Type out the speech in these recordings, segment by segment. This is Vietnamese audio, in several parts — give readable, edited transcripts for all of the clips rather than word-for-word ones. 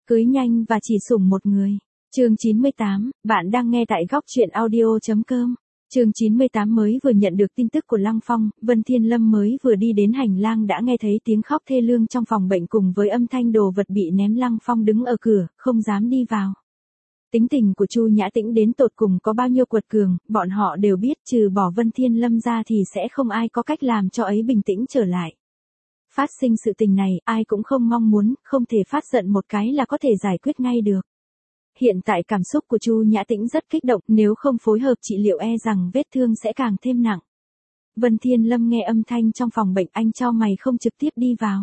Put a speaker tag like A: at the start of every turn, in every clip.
A: Cưới nhanh và chỉ sủng một người. Chương 98, bạn đang nghe tại góc truyện audio.com. Chương 98 mới vừa nhận được tin tức của Lăng Phong, Vân Thiên Lâm mới vừa đi đến hành lang đã nghe thấy tiếng khóc thê lương trong phòng bệnh cùng với âm thanh đồ vật bị ném. Lăng Phong đứng ở cửa, không dám đi vào. Tính tình của Chu Nhã Tĩnh đến tột cùng có bao nhiêu quật cường, bọn họ đều biết, trừ bỏ Vân Thiên Lâm ra thì sẽ không ai có cách làm cho ấy bình tĩnh trở lại. Phát sinh sự tình này, ai cũng không mong muốn, không thể phát giận một cái là có thể giải quyết ngay được. Hiện tại cảm xúc của Chu Nhã Tĩnh rất kích động, nếu không phối hợp trị liệu e rằng vết thương sẽ càng thêm nặng. Vân Thiên Lâm nghe âm thanh trong phòng bệnh, anh chau mày không trực tiếp đi vào.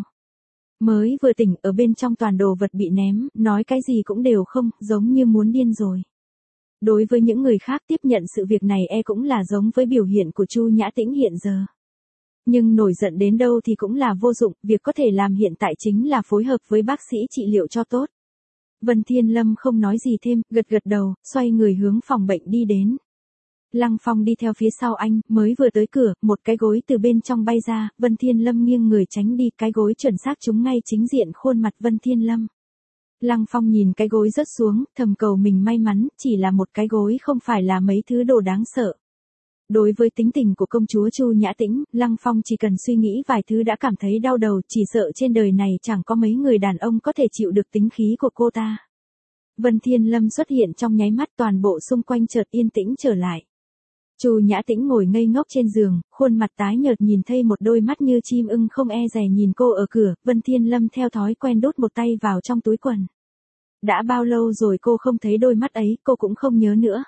A: Mới vừa tỉnh, ở bên trong toàn đồ vật bị ném, nói cái gì cũng đều không, giống như muốn điên rồi. Đối với những người khác tiếp nhận sự việc này cũng là giống với biểu hiện của Chu Nhã Tĩnh hiện giờ. Nhưng nổi giận đến đâu thì cũng là vô dụng, việc có thể làm hiện tại chính là phối hợp với bác sĩ trị liệu cho tốt. Vân Thiên Lâm không nói gì thêm, gật gật đầu, xoay người hướng phòng bệnh đi đến. Lăng Phong đi theo phía sau anh, mới vừa tới cửa, một cái gối từ bên trong bay ra, Vân Thiên Lâm nghiêng người tránh đi, cái gối chuẩn xác trúng ngay chính diện khuôn mặt Vân Thiên Lâm. Lăng Phong nhìn cái gối rớt xuống, thầm cầu mình may mắn, chỉ là một cái gối không phải là mấy thứ đồ đáng sợ. Đối với tính tình của công chúa Chu Nhã Tĩnh, Lăng Phong chỉ cần suy nghĩ vài thứ đã cảm thấy đau đầu, chỉ sợ trên đời này chẳng có mấy người đàn ông có thể chịu được tính khí của cô ta. Vân Thiên Lâm xuất hiện trong nháy mắt, toàn bộ xung quanh chợt yên tĩnh trở lại. Chu Nhã Tĩnh ngồi ngây ngốc trên giường, khuôn mặt tái nhợt, nhìn thấy một đôi mắt như chim ưng không e dè nhìn cô ở cửa. Vân Thiên Lâm theo thói quen đút một tay vào trong túi quần. Đã bao lâu rồi cô không thấy đôi mắt ấy, cô cũng không nhớ nữa.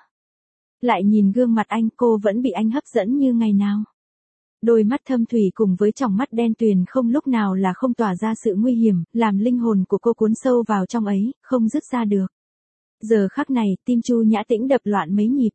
A: Lại nhìn gương mặt anh, cô vẫn bị anh hấp dẫn như ngày nào. Đôi mắt thâm thủy cùng với tròng mắt đen tuyền không lúc nào là không tỏa ra sự nguy hiểm, làm linh hồn của cô cuốn sâu vào trong ấy, không dứt ra được. Giờ khắc này, tim Chu Nhã Tĩnh đập loạn mấy nhịp.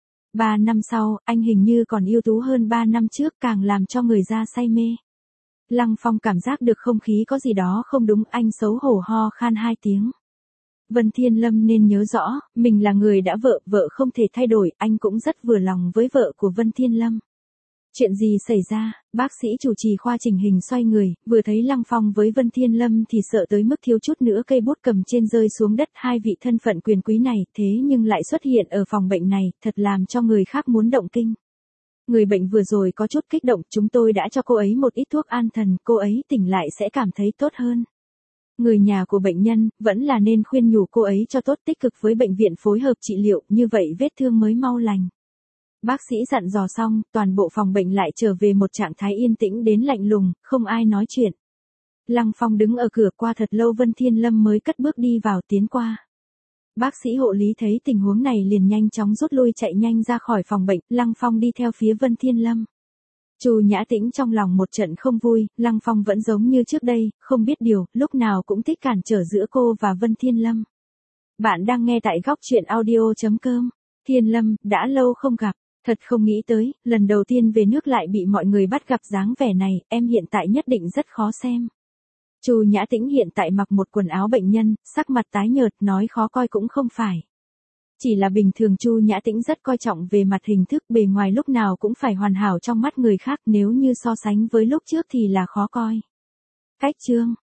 A: 3 năm sau, anh hình như còn ưu tú hơn 3 năm trước, càng làm cho người ta say mê. Lăng Phong cảm giác được không khí có gì đó không đúng, anh xấu hổ ho khan 2 tiếng. Vân Thiên Lâm nên nhớ rõ, mình là người đã vợ không thể thay đổi, anh cũng rất vừa lòng với vợ của Vân Thiên Lâm. Chuyện gì xảy ra? Bác sĩ chủ trì khoa chỉnh hình xoay người, vừa thấy Lăng Phong với Vân Thiên Lâm thì sợ tới mức thiếu chút nữa cây bút cầm trên rơi xuống đất. Hai vị thân phận quyền quý này thế nhưng lại xuất hiện ở phòng bệnh này, thật làm cho người khác muốn động kinh. Người bệnh vừa rồi có chút kích động, chúng tôi đã cho cô ấy một ít thuốc an thần, cô ấy tỉnh lại sẽ cảm thấy tốt hơn. Người nhà của bệnh nhân, vẫn là nên khuyên nhủ cô ấy cho tốt, tích cực với bệnh viện phối hợp trị liệu, như vậy vết thương mới mau lành. Bác sĩ dặn dò xong, toàn bộ phòng bệnh lại trở về một trạng thái yên tĩnh đến lạnh lùng, không ai nói chuyện. Lăng Phong đứng ở cửa, qua thật lâu Vân Thiên Lâm mới cất bước đi vào, tiến qua. Bác sĩ hộ lý thấy tình huống này liền nhanh chóng rút lui, chạy nhanh ra khỏi phòng bệnh. Lăng Phong đi theo phía Vân Thiên Lâm. Chu Nhã Tĩnh trong lòng một trận không vui, Lăng Phong vẫn giống như trước đây, không biết điều, lúc nào cũng thích cản trở giữa cô và Vân Thiên Lâm. Bạn đang nghe tại góc truyện audio.com. Thiên Lâm, đã lâu không gặp, thật không nghĩ tới, lần đầu tiên về nước lại bị mọi người bắt gặp dáng vẻ này, em hiện tại nhất định rất khó xem. Chu Nhã Tĩnh hiện tại mặc một quần áo bệnh nhân, sắc mặt tái nhợt, nói khó coi cũng không phải. Chỉ là bình thường Chu Nhã Tĩnh rất coi trọng về mặt hình thức, bề ngoài lúc nào cũng phải hoàn hảo trong mắt người khác, nếu như so sánh với lúc trước thì là khó coi. Cách chương,